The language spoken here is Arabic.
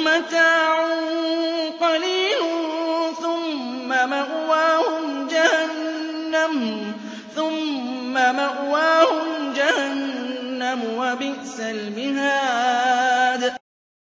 مَتَاعٌ قَلِيلٌ ثُمَّ مَأْوَاهُمْ جَهَنَّمُ ۖ وَبِئْسَ الْمِهَادُ